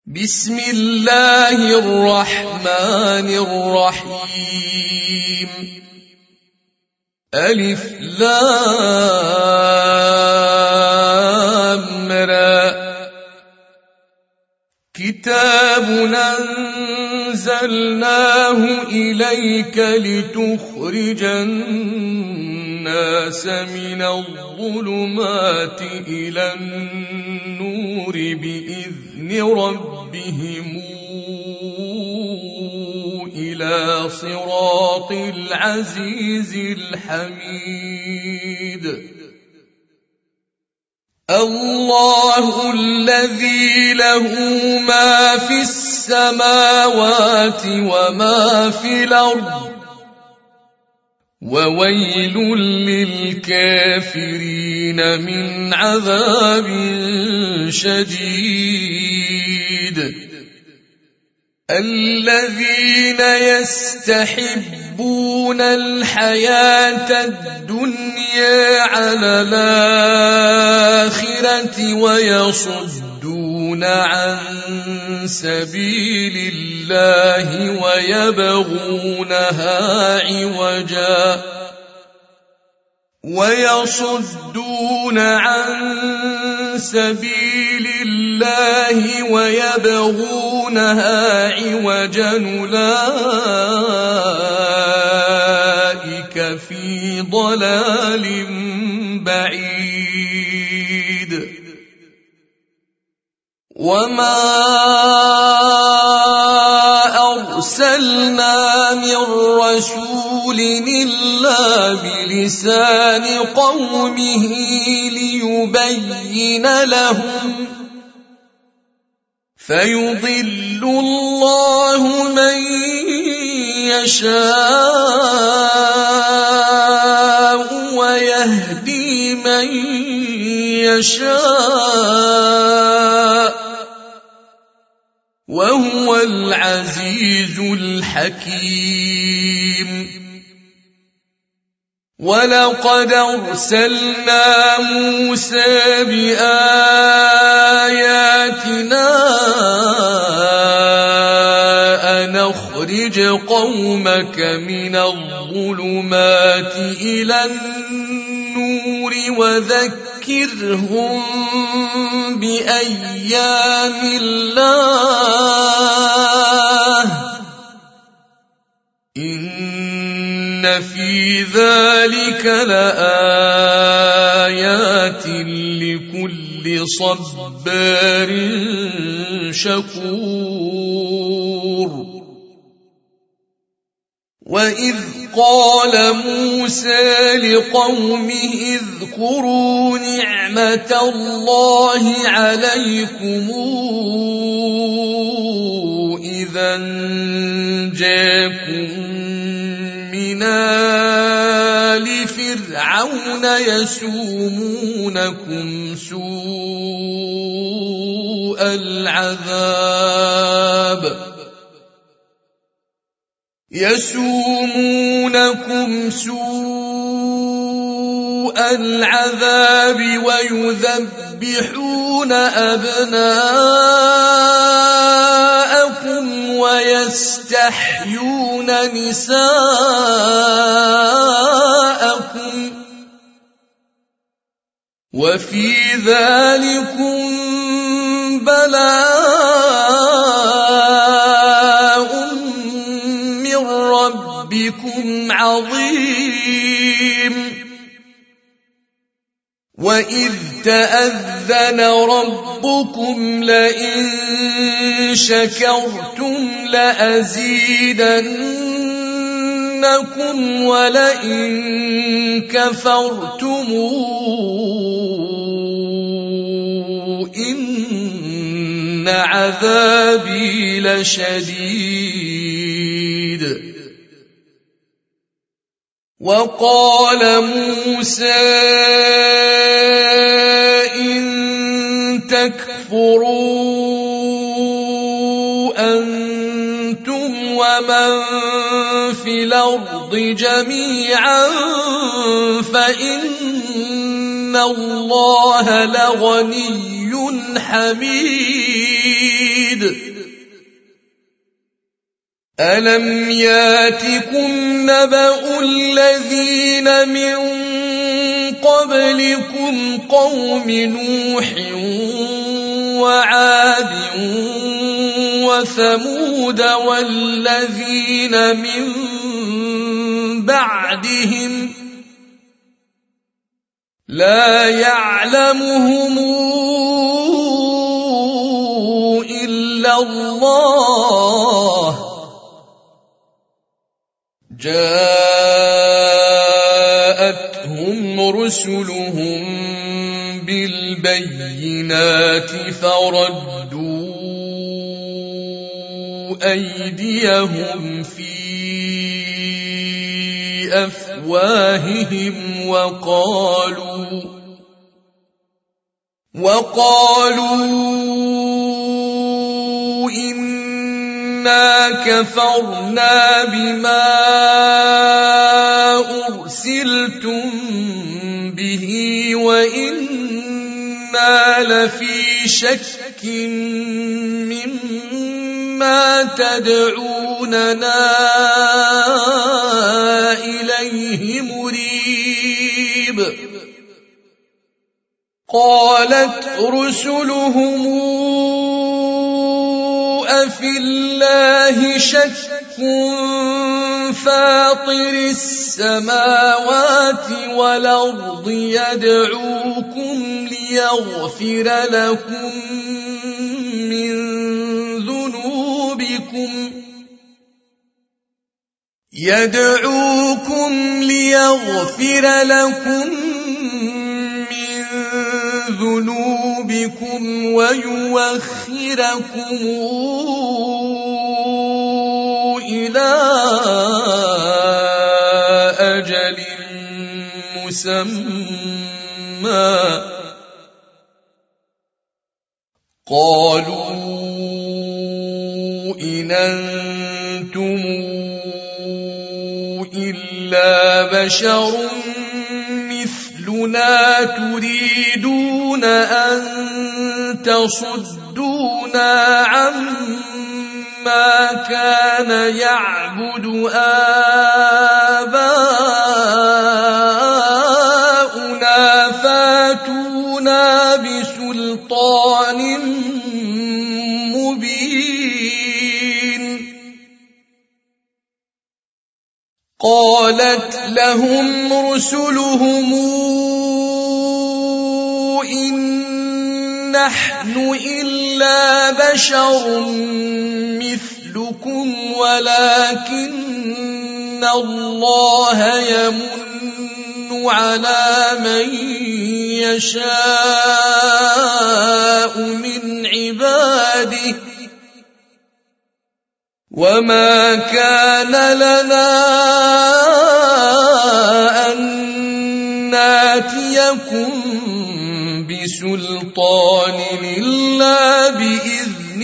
بسم الله الرحمن الرحيم. ألف لام را. كتاب أنزلناه إليك لتخرج الناس من الظلمات إلى النور بإذن ربهم إلى صراط العزيز الحميد. الله الذي له ما في السماوات وما في الأرض وويل للكافرين من عذاب شديد. الذين يستحبون الحياة الدنيا على الآخرة ويصدون عن سبيل الله ويبغونها عوجا أولئك في ضلال بعيد. وما أرسلنا من رسول إلا بلسان قومه ليبين لهم فيضل الله من يشاء ويهدي من يشاء وهو العزيز الحكيم. ولقد أرسلنا موسى بآياتنا أن أخرج قومك من الظلمات إلى النور وذكرهم بأيام الله إن في ذلك لآيات لكل صبار شكور. وإذ قال موسى لقومه اذكروا نعمة الله عليكم إذا جاءكم من آل فرعون يسومونكم سوء العذاب ويذبحون أبناءكم ويستحيون نساءكم وفي ذلكم بلاء من ربكم عظيم. وإذ تأذن ربكم لئن شكرتم لأزيدنكم ولئن كفرتم إن عذابي لشديد. وقال موسى إن تكفروا أنتم ومن في الأرض جميعا فإن الله لغني حميد. ألم ياتكم نبأ الذين من قبلكم قوم نوح وعاد وثمود والذين من بعدهم لا يعلمهم إلا الله جاءتهم رسلهم بالبينات فردوا أيديهم في أفواههم وقالوا إنا كفرنا بما أرسلتم به وإنا لفي شك مما تدعوننا إليه مريب قالت رسلهم أفي الله شك فاطر السماوات والأرض يدعوكم ليغفر لكم من ذنوبكم ويوخركم إلى أجل مسمى قالوا إن أنتم إلا بشر مثلنا تريدون أن تصدونا عما كان يعبد آباؤنا فاتونا بسلطان مبين قالت لهم رسلهم إن نحن إلا بشر مثلكم ولكن الله يمن على من يشاء من عباده وما كان لنا أن ناتيكم بسلطان إلا بإذن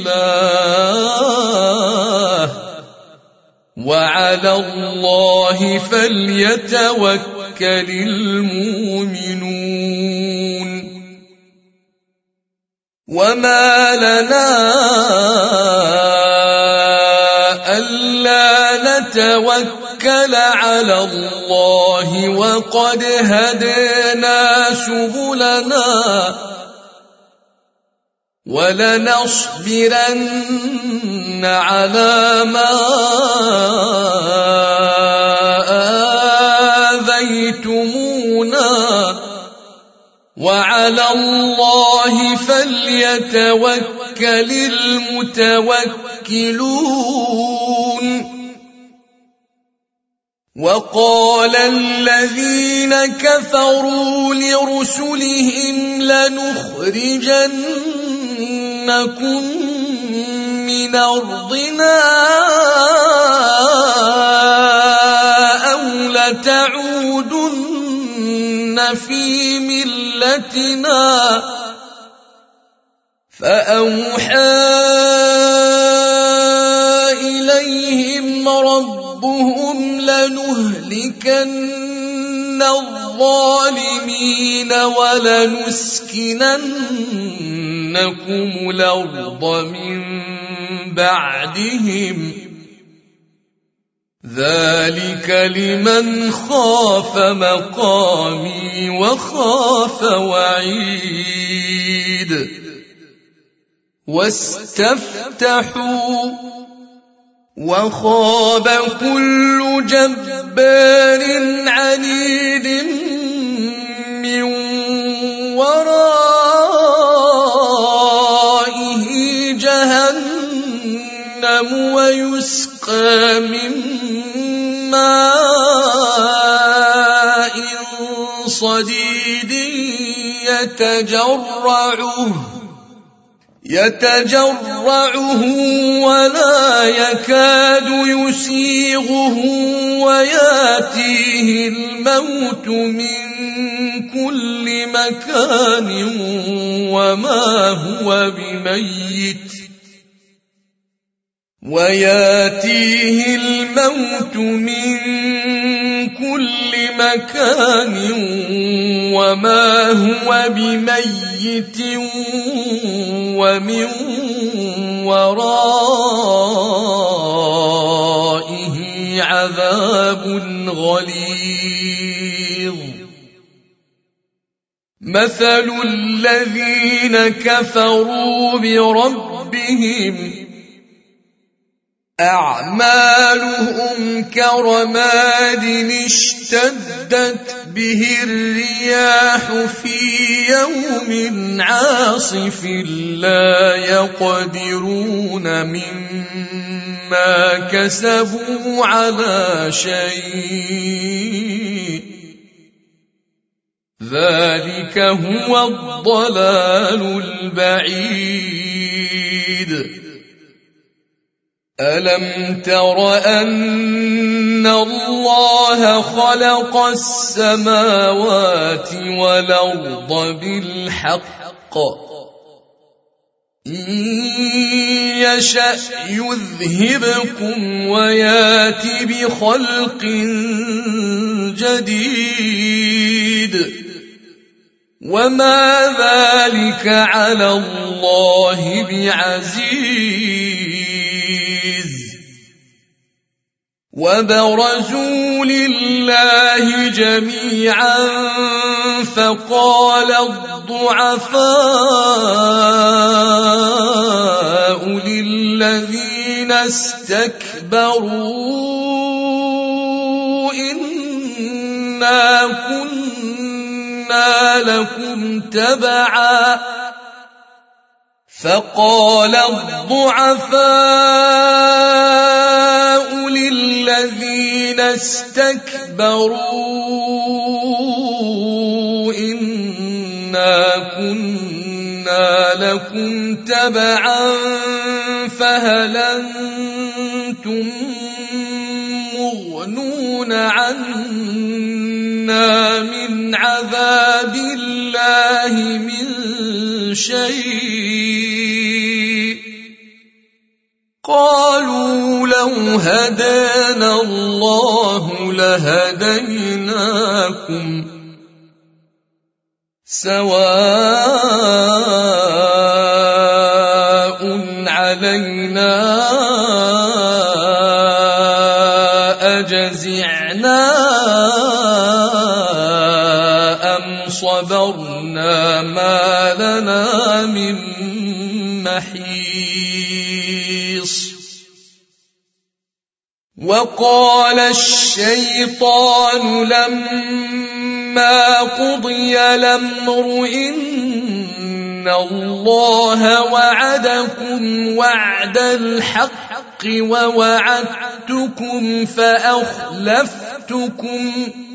الله وعلى الله فليتوكل المؤمنون وما لنا ألا نتوكل على الله وقد هدانا سبلنا ولنصبرن على ما آذيتمونا وعلى الله فليتوكل المتوكلون وقال الذين كفروا لرسلهم لنخرجنكم من أرضنا أو لتعودن في ملتنا فأوحى إليهم ربهم لنهلكن الظالمين ولنسكننكم الأرض من بعدهم ذلك لمن خاف مقامي وخاف وعيد واستفتحوا وخاب كل جبار عنيد من ورائه جهنم ويسقى من ماء صديد يتجرعه ولا يكاد يسيغه وياتيه الموت من كل مكان وما هو بميت ومن ورائه عذاب غليظ مثل الذين كفروا بربهم أعمالهم كرماد اشتدت به الرياح في يوم عاصف لا يقدرون مما كسبوا على شيء ذلك هو الضلال البعيد ألم تر أن الله خلق السماوات والأرض بالحق إن يشأ يذهبكم ويات بخلق جديد وما ذلك على الله بعزيز وبرزوا لله جميعا فقال الضعفاء للذين استكبروا إنا كنا لكم تبعا فقال الضعفاء للذين استكبروا إنا كنا لكم تبعا فهل أنتم مغنون عنا من عذاب الله من شيء قالوا لو هدانا الله لهديناكم سواء علينا أجزعنا أم صبرنا ما لنا من محيص وقال الشيطان لما قضي الأمر إن الله وعدكم وعد الحق ووعدتكم فأخلفتكم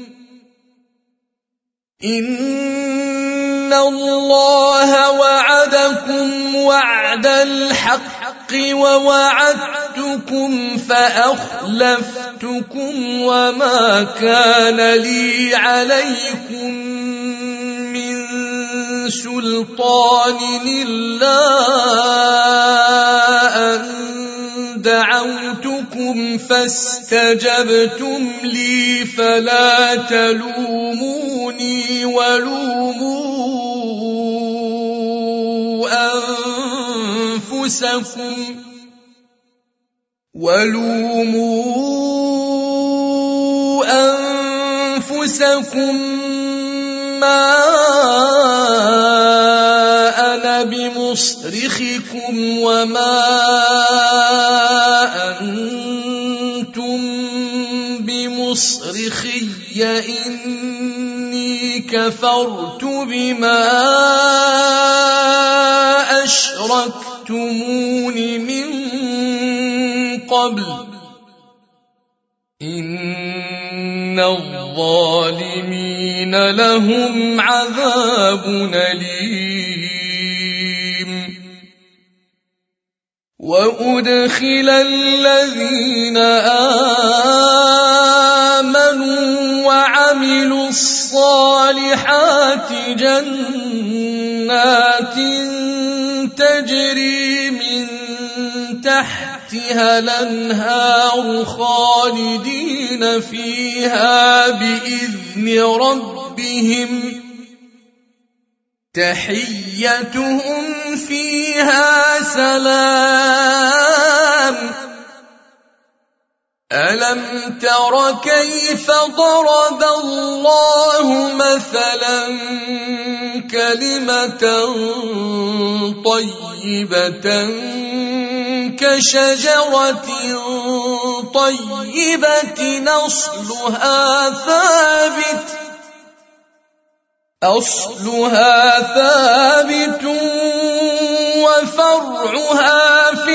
إن الله وعدكم وعد الحق ووعدتكم فأخلفتكم وما كان لي عليكم من سلطان إلا أن دعوتكم فاستجبتم لي فلا تلوموني ولوموا أنفسكم ولوموا أنفسكم ما أنا بمصرخكم وما أنتم بمصرخي إني كفرت بما أشركتمون من قبل إن الظالمين لهم عذاب أليم وأدخل الذين آمنوا وعملوا الصالحات جنات تجري من تحتها الأنهار خالدين فيها بإذن ربهم تحيتهم فيها سلام ألم تر كيف ضرب الله مثلا كلمة طيبة كشجرة طيبة أصلها ثابت وفرعها في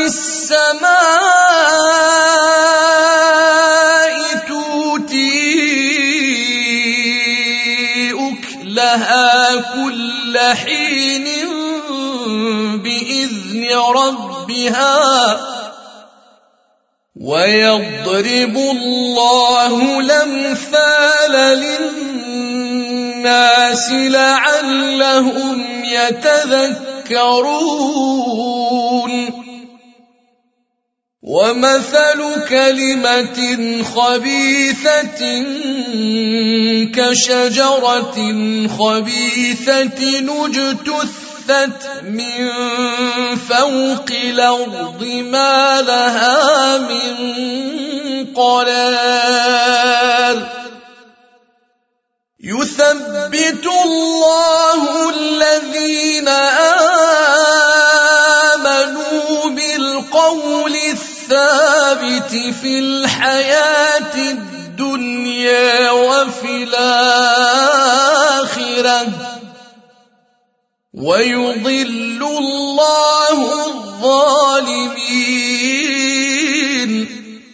السماء تؤتي أكلها كل حين بإذن ربها ويضرب الله الأمثال للناس لعلهم يتذكرون ومثل كلمة خبيثة كشجرة خبيثة اجتثت من فوق الأرض ما لها من قرار يثبت الله الذين آمنوا بالقول الثابت في الحياة الدنيا وفي الآخرة ويضل الله الظالمين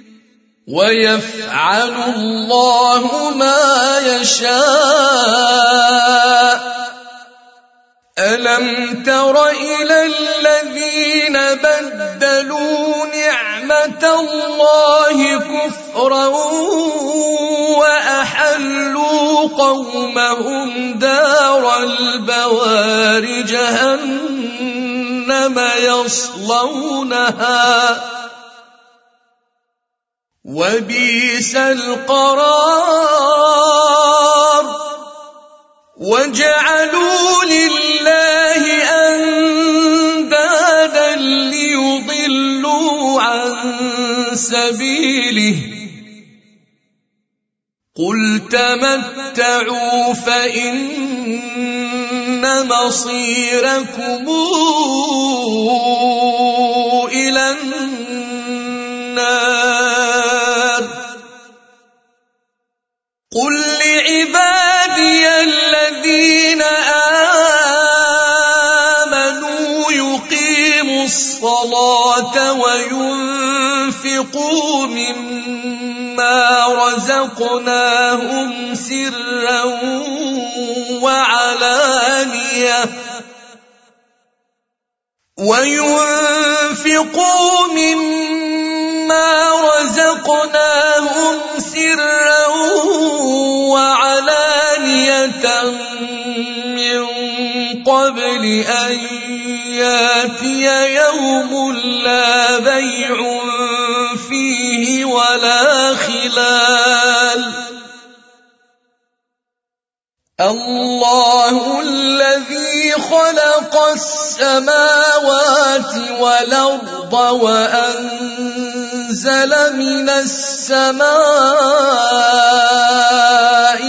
ويفعل الله ما يشاء ألم تر إلى الذين بدلوا نعمة الله كفرا وأحلوا قومهم دار البوار جهنم يصلونها وبئس القرار وجعلوا لله أندادا ليضلوا عن سبيله قل تمتعوا فإن مصيركم إلى النار قل لعبادي الذين آمنوا يقيموا الصلاة وينفقوا مما رزقناهم سرا وعلانية من قبل أن ياتي يوم لا بيع فيه ولا خلال الله الذي خلق السماوات والأرض وأنزل أنزل من السماء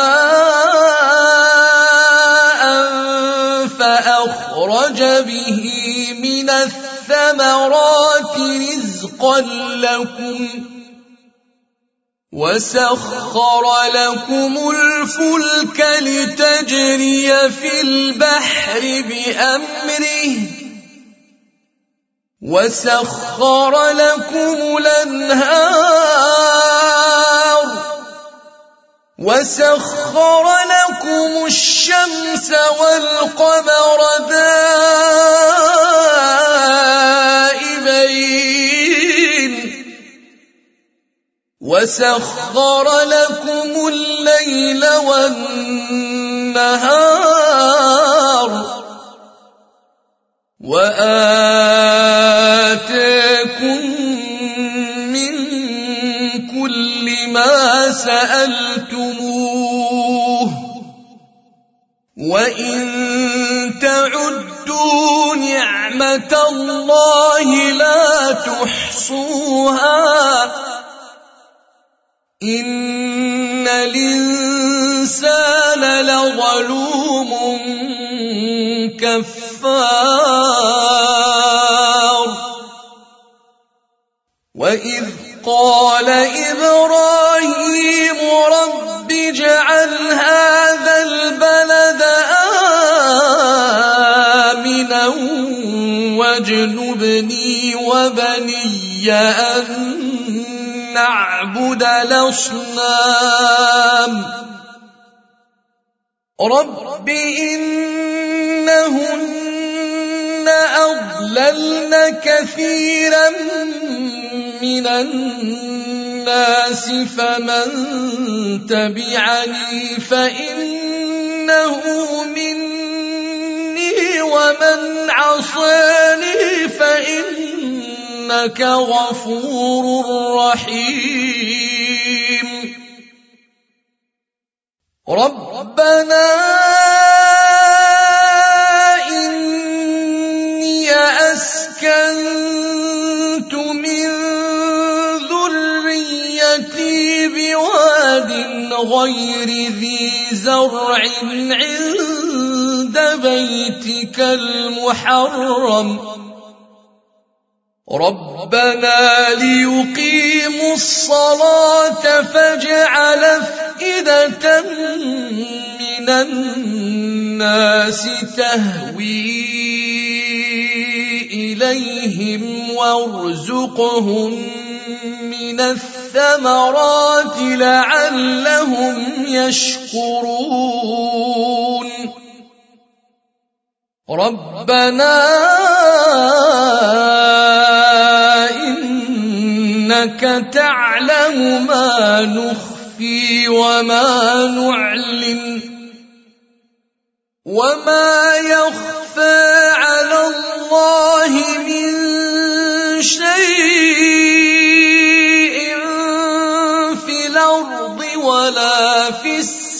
ماء فأخرج به من الثمرات رزقا لكم وسخر لكم الفلك لتجري في البحر بأمره وسخر لكم الأنهار وسخر لكم الشمس والقمر دائبين وسخر لكم الليل والنهار وآتاكم من كل ما سألتموه وإن تعدوا نعمة الله لا تحصوها إن الإنسان لظلوم كفار وإذ قال إبراهيم رب اجعل هذا البلد آمنا واجنبني وبني أن نعبد الأصنام رب إنهن أضللن كثيرا من الناس فمن تبعني فإنه مني ومن عصاني فإنك غفور رحيم ربنا إني أسكنت من ذريتي بواد غير ذي زرع عند بيتك المحرم ربنا ليقيموا الصلاة فاجعل أفئدة من الناس تهوي إليهم وارزقهم من الثمرات لعلهم يشكرون ربنا إنك تعلم ما نخفي وما نعلن وما يخفى على الله من شيء في الأرض ولا في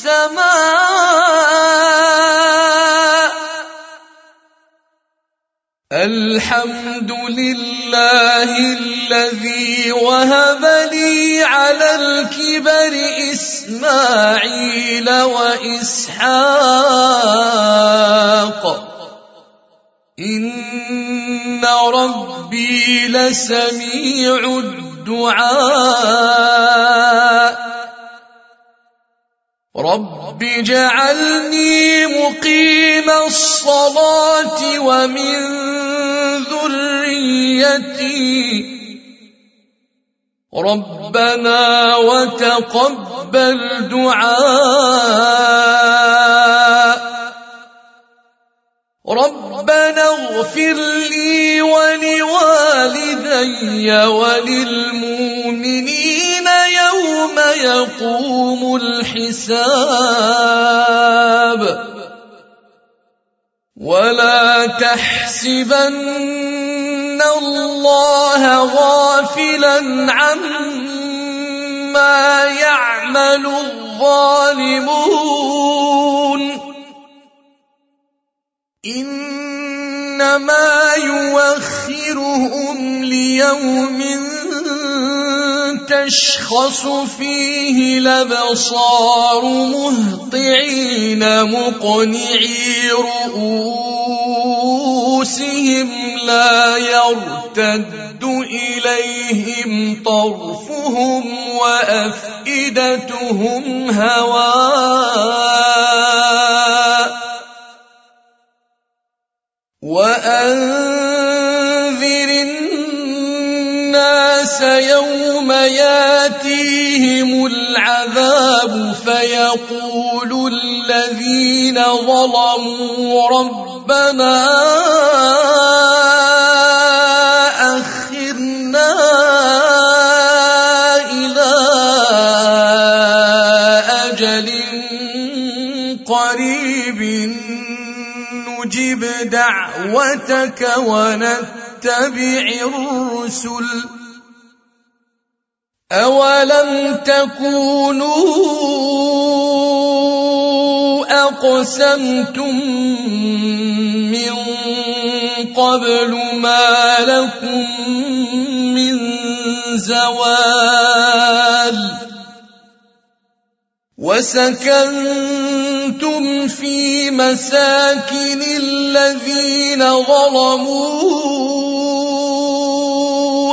السماء الحمد لله الذي وهب لي على الكبر إسماعيل وإسحاق إن ربي لسميع الدعاء رب اجعلني مقيم الصلاة ومن ذريتي ربنا وتقبل دعاء ربنا اغفر لي ولوالدي وللمؤمنين يوم يقوم الحساب ولا تحسبن الله غافلا عما يعمل الظالمون إنما يؤخرهم ليوم تشخص فيه الأبصار مهطعين مقنعي رؤوسهم لا يرتد إليهم طرفهم وأفئدتهم هواء وأنذر الناس يوم ياتيهم العذاب فيقول الذين ظلموا ربنا أخرنا إلى أجل قريب نجب دعوتك ونتبع الرسل أولم تكونوا أقسمتم من قبل ما لكم من زوال وسكنتم في مساكن الذين ظلموا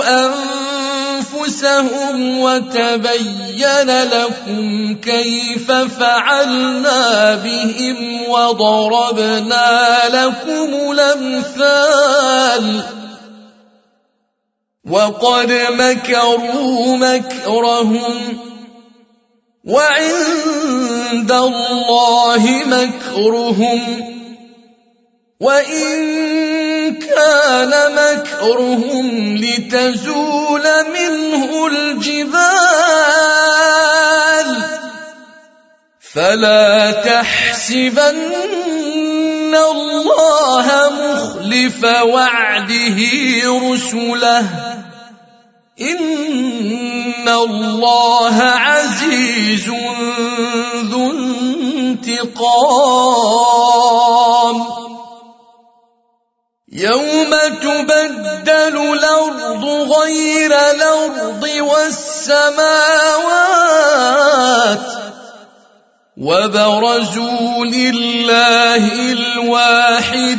أنفسهم وتبين لكم كيف فعلنا بهم وضربنا لكم الأمثال وقد مكروا مكرهم وعند الله مكرهم وإن كان مكرهم لتزول منه الجبال فلا تحسبن الله مخلف وعده رسله إن الله عزيز ذو انتقام يوم تبدل الأرض غير الأرض والسماوات وبرزوا لله الواحد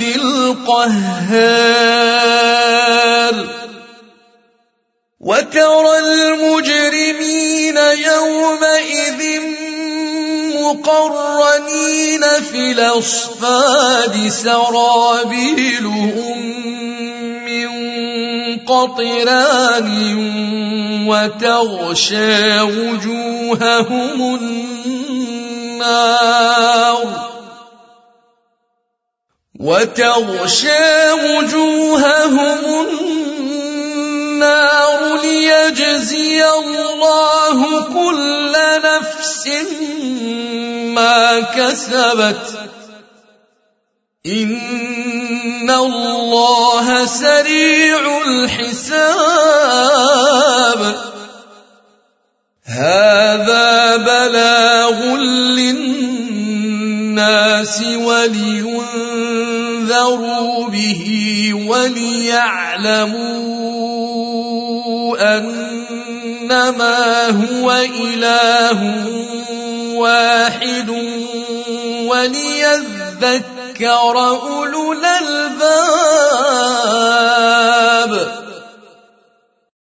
القهار وترى المجرمين يومئذ مقرنين في الأصفاد سرابيلهم من قطران وتغشى وجوههم النار ليجزي الله كل نفس ما كسبت إن الله سريع الحساب هذا بلاغ للناس ولينذروا به وليعلموا أنما هو إله واحد وليذكر أولو الألباب